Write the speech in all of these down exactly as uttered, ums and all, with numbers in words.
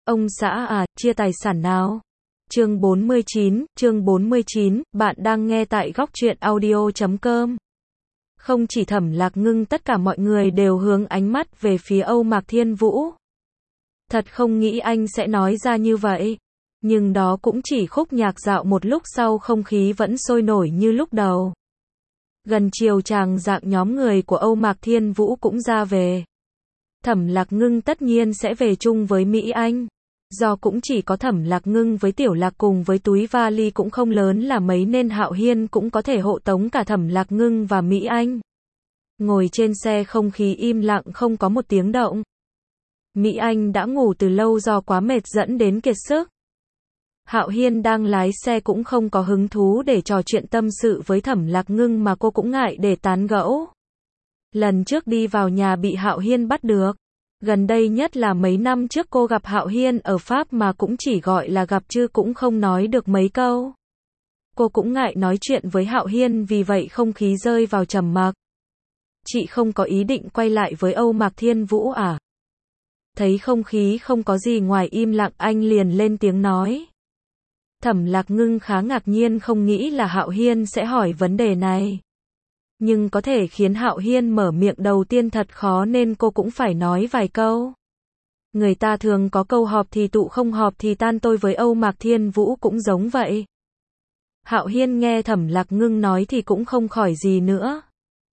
Ông xã à, chia tài sản nào? Chương bốn mươi chín, chương bốn mươi chín, bạn đang nghe tại góc truyện audio chấm com. Không chỉ Thẩm Lạc Ngưng, tất cả mọi người đều hướng ánh mắt về phía Âu Mạc Thiên Vũ. Thật không nghĩ anh sẽ nói ra như vậy. Nhưng đó cũng chỉ khúc nhạc dạo, một lúc sau không khí vẫn sôi nổi như lúc đầu. Gần chiều chàng dạng nhóm người của Âu Mạc Thiên Vũ cũng ra về. Thẩm Lạc Ngưng tất nhiên sẽ về chung với Mỹ Anh. Do cũng chỉ có Thẩm Lạc Ngưng với Tiểu Lạc cùng với túi vali cũng không lớn là mấy nên Hạo Hiên cũng có thể hộ tống cả Thẩm Lạc Ngưng và Mỹ Anh. Ngồi trên xe không khí im lặng không có một tiếng động. Mỹ Anh đã ngủ từ lâu do quá mệt dẫn đến kiệt sức. Hạo Hiên đang lái xe cũng không có hứng thú để trò chuyện tâm sự với Thẩm Lạc Ngưng mà cô cũng ngại để tán gẫu. Lần trước đi vào nhà bị Hạo Hiên bắt được. Gần đây nhất là mấy năm trước cô gặp Hạo Hiên ở Pháp mà cũng chỉ gọi là gặp chứ cũng không nói được mấy câu. Cô cũng ngại nói chuyện với Hạo Hiên, vì vậy không khí rơi vào trầm mặc. Chị không có ý định quay lại với Âu Mạc Thiên Vũ à? Thấy không khí không có gì ngoài im lặng, anh liền lên tiếng nói. Thẩm Lạc Ngưng khá ngạc nhiên, không nghĩ là Hạo Hiên sẽ hỏi vấn đề này. Nhưng có thể khiến Hạo Hiên mở miệng đầu tiên thật khó nên cô cũng phải nói vài câu. Người ta thường có câu họp thì tụ, không họp thì tan, tôi với Âu Mạc Thiên Vũ cũng giống vậy. Hạo Hiên nghe Thẩm Lạc Ngưng nói thì cũng không khỏi gì nữa.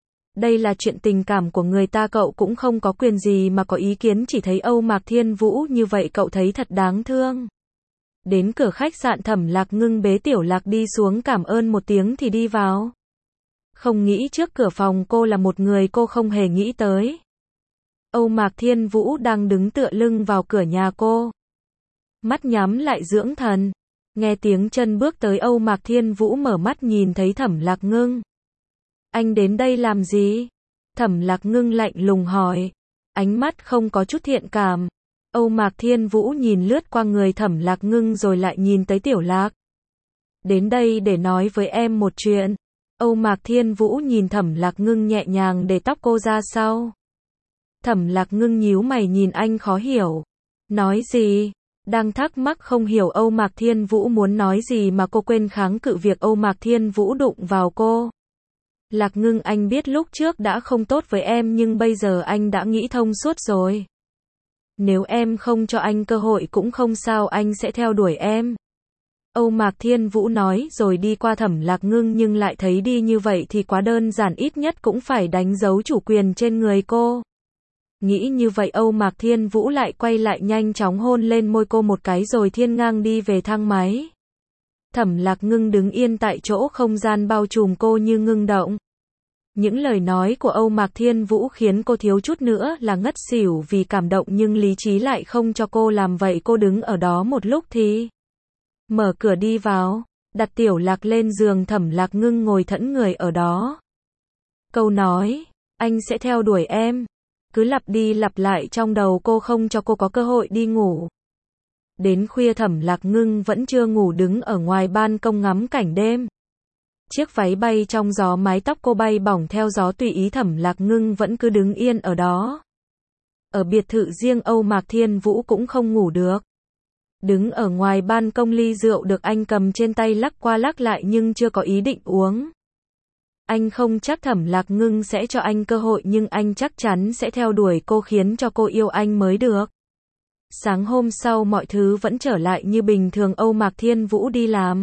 Đây là chuyện tình cảm của người ta, cậu cũng không có quyền gì mà có ý kiến, chỉ thấy Âu Mạc Thiên Vũ như vậy cậu thấy thật đáng thương. Đến cửa khách sạn, Thẩm Lạc Ngưng bế Tiểu Lạc đi xuống cảm ơn một tiếng thì đi vào. Không nghĩ trước cửa phòng cô là một người cô không hề nghĩ tới. Âu Mạc Thiên Vũ đang đứng tựa lưng vào cửa nhà cô. Mắt nhắm lại dưỡng thần. Nghe tiếng chân bước tới, Âu Mạc Thiên Vũ mở mắt nhìn thấy Thẩm Lạc Ngưng. Anh đến đây làm gì? Thẩm Lạc Ngưng lạnh lùng hỏi. Ánh mắt không có chút thiện cảm. Âu Mạc Thiên Vũ nhìn lướt qua người Thẩm Lạc Ngưng rồi lại nhìn tới Tiểu Lạc. Đến đây để nói với em một chuyện. Âu Mạc Thiên Vũ nhìn Thẩm Lạc Ngưng nhẹ nhàng để tóc cô ra sau. Thẩm Lạc Ngưng nhíu mày nhìn anh khó hiểu. Nói gì? Đang thắc mắc không hiểu Âu Mạc Thiên Vũ muốn nói gì mà cô quên kháng cự việc Âu Mạc Thiên Vũ đụng vào cô. Lạc Ngưng, anh biết lúc trước đã không tốt với em nhưng bây giờ anh đã nghĩ thông suốt rồi. Nếu em không cho anh cơ hội cũng không sao, anh sẽ theo đuổi em. Âu Mạc Thiên Vũ nói rồi đi qua Thẩm Lạc Ngưng, nhưng lại thấy đi như vậy thì quá đơn giản, ít nhất cũng phải đánh dấu chủ quyền trên người cô. Nghĩ như vậy Âu Mạc Thiên Vũ lại quay lại nhanh chóng hôn lên môi cô một cái rồi thiên ngang đi về thang máy. Thẩm Lạc Ngưng đứng yên tại chỗ, không gian bao trùm cô như ngưng động. Những lời nói của Âu Mạc Thiên Vũ khiến cô thiếu chút nữa là ngất xỉu vì cảm động, nhưng lý trí lại không cho cô làm vậy. Cô đứng ở đó một lúc thì mở cửa đi vào, đặt Tiểu Lạc lên giường. Thẩm Lạc Ngưng ngồi thẫn người ở đó. Câu nói, anh sẽ theo đuổi em, cứ lặp đi lặp lại trong đầu cô, không cho cô có cơ hội đi ngủ. Đến khuya Thẩm Lạc Ngưng vẫn chưa ngủ, đứng ở ngoài ban công ngắm cảnh đêm. Chiếc váy bay trong gió, mái tóc cô bay bổng theo gió tùy ý. Thẩm Lạc Ngưng vẫn cứ đứng yên ở đó. Ở biệt thự riêng, Âu Mạc Thiên Vũ cũng không ngủ được. Đứng ở ngoài ban công, ly rượu được anh cầm trên tay lắc qua lắc lại nhưng chưa có ý định uống. Anh không chắc Thẩm Lạc Ngưng sẽ cho anh cơ hội, nhưng anh chắc chắn sẽ theo đuổi cô, khiến cho cô yêu anh mới được. Sáng hôm sau mọi thứ vẫn trở lại như bình thường. Âu Mạc Thiên Vũ đi làm.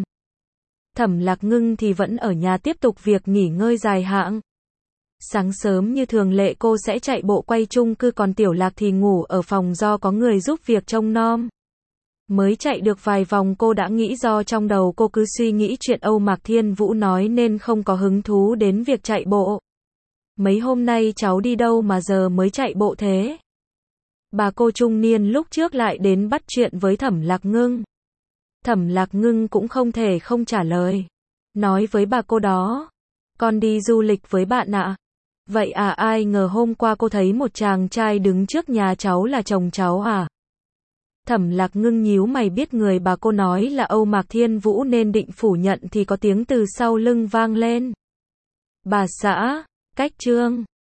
Thẩm Lạc Ngưng thì vẫn ở nhà tiếp tục việc nghỉ ngơi dài hạn. Sáng sớm như thường lệ cô sẽ chạy bộ quay chung cư, còn Tiểu Lạc thì ngủ ở phòng do có người giúp việc trông nom. Mới chạy được vài vòng cô đã nghĩ, do trong đầu cô cứ suy nghĩ chuyện Âu Mạc Thiên Vũ nói nên không có hứng thú đến việc chạy bộ. Mấy hôm nay cháu đi đâu mà giờ mới chạy bộ thế? Bà cô trung niên lúc trước lại đến bắt chuyện với Thẩm Lạc Ngưng. Thẩm Lạc Ngưng cũng không thể không trả lời. Nói với bà cô đó, con đi du lịch với bạn ạ. Vậy à, ai ngờ hôm qua cô thấy một chàng trai đứng trước nhà cháu là chồng cháu à? Thẩm Lạc Ngưng nhíu mày, biết người bà cô nói là Âu Mạc Thiên Vũ nên định phủ nhận thì có tiếng từ sau lưng vang lên. Bà xã, cách chương.